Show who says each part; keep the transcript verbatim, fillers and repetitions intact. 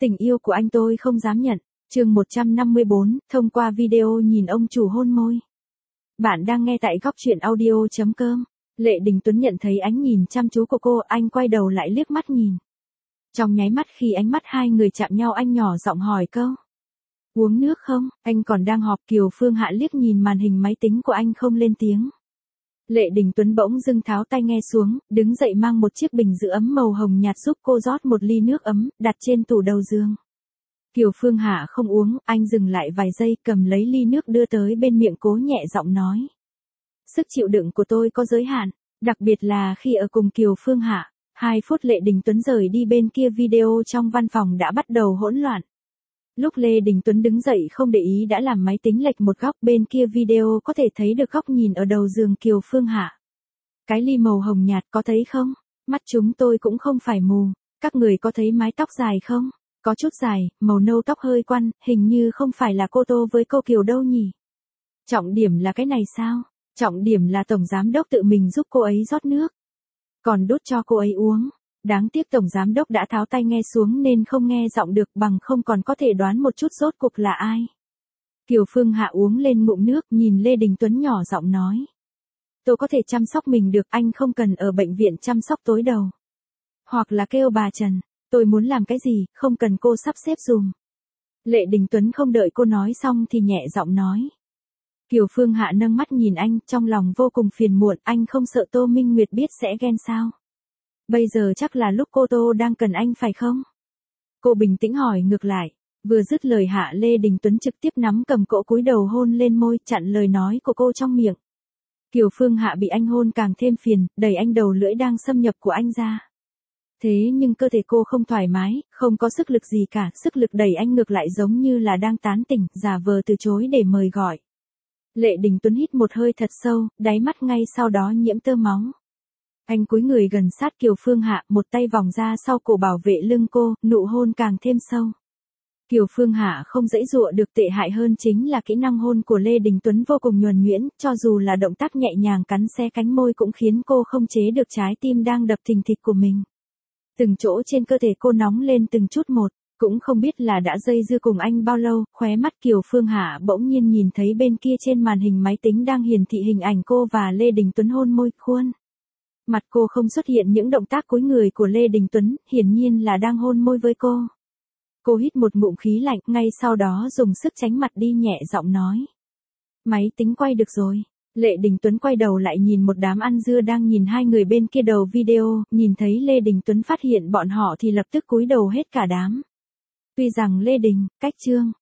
Speaker 1: Tình yêu của anh tôi không dám nhận. Chương một trăm năm mươi bốn, thông qua video nhìn ông chủ hôn môi. Bạn đang nghe tại góc truyện audio chấm com. Lệ Đình Tuấn nhận thấy ánh nhìn chăm chú của cô, anh quay đầu lại liếc mắt nhìn. Trong nháy mắt khi ánh mắt hai người chạm nhau, anh nhỏ giọng hỏi câu. Uống nước không? Anh còn đang họp. Kiều Phương Hạ liếc nhìn màn hình máy tính của anh không lên tiếng. Lệ Đình Tuấn bỗng dưng tháo tai nghe xuống, đứng dậy mang một chiếc bình giữ ấm màu hồng nhạt giúp cô rót một ly nước ấm, đặt trên tủ đầu giường. Kiều Phương Hạ không uống, anh dừng lại vài giây, cầm lấy ly nước đưa tới bên miệng, cố nhẹ giọng nói. Sức chịu đựng của tôi có giới hạn, đặc biệt là khi ở cùng Kiều Phương Hạ. Hai phút Lệ Đình Tuấn rời đi, bên kia video trong văn phòng đã bắt đầu hỗn loạn. Lúc Lê Đình Tuấn đứng dậy không để ý đã làm máy tính lệch một góc, bên kia video có thể thấy được góc nhìn ở đầu giường Kiều Phương Hạ. Cái ly màu hồng nhạt, có thấy không? Mắt chúng tôi cũng không phải mù. Các người có thấy mái tóc dài không? Có chút dài, màu nâu, tóc hơi quăn, hình như không phải là cô Tô với cô Kiều đâu nhỉ? Trọng điểm là cái này sao? Trọng điểm là tổng giám đốc tự mình giúp cô ấy rót nước. Còn đút cho cô ấy uống. Đáng tiếc tổng giám đốc đã tháo tai nghe xuống nên không nghe giọng được, bằng không còn có thể đoán một chút rốt cuộc là ai. Kiều Phương Hạ uống lên ngụm nước, nhìn Lê Đình Tuấn nhỏ giọng nói. Tôi có thể chăm sóc mình được, anh không cần ở bệnh viện chăm sóc tối đầu. Hoặc là kêu bà Trần, tôi muốn làm cái gì, không cần cô sắp xếp dùm. Lệ Đình Tuấn không đợi cô nói xong thì nhẹ giọng nói. Kiều Phương Hạ nâng mắt nhìn anh, trong lòng vô cùng phiền muộn, anh không sợ Tô Minh Nguyệt biết sẽ ghen sao? Bây giờ chắc là lúc cô Tô đang cần anh phải không? Cô bình tĩnh hỏi ngược lại. Vừa dứt lời, Hạ Lê Đình Tuấn trực tiếp nắm cầm cỗ cúi đầu hôn lên môi, chặn lời nói của cô trong miệng. Kiều Phương Hạ bị anh hôn càng thêm phiền, đẩy anh đầu lưỡi đang xâm nhập của anh ra. Thế nhưng cơ thể cô không thoải mái, không có sức lực gì cả, sức lực đẩy anh ngược lại giống như là đang tán tỉnh, giả vờ từ chối để mời gọi. Lệ Đình Tuấn hít một hơi thật sâu, đáy mắt ngay sau đó nhiễm tơ máu. Anh cúi người gần sát Kiều Phương Hạ, một tay vòng ra sau cổ bảo vệ lưng cô, nụ hôn càng thêm sâu. Kiều Phương Hạ không dãy dụa được, tệ hại hơn chính là kỹ năng hôn của Lê Đình Tuấn vô cùng nhuần nhuyễn, cho dù là động tác nhẹ nhàng cắn xé cánh môi cũng khiến cô không chế được trái tim đang đập thình thịch của mình. Từng chỗ trên cơ thể cô nóng lên từng chút một, cũng không biết là đã dây dưa cùng anh bao lâu, khóe mắt Kiều Phương Hạ bỗng nhiên nhìn thấy bên kia trên màn hình máy tính đang hiển thị hình ảnh cô và Lê Đình Tuấn hôn môi, khuôn mặt cô không xuất hiện những động tác cúi người của Lê Đình Tuấn, hiển nhiên là đang hôn môi với cô. Cô hít một ngụm khí lạnh, ngay sau đó dùng sức tránh mặt đi, nhẹ giọng nói. Máy tính quay được rồi. Lệ Đình Tuấn quay đầu lại nhìn một đám ăn dưa đang nhìn hai người bên kia đầu video, nhìn thấy Lê Đình Tuấn phát hiện bọn họ thì lập tức cúi đầu hết cả đám. Tuy rằng Lê Đình, Cách Trương,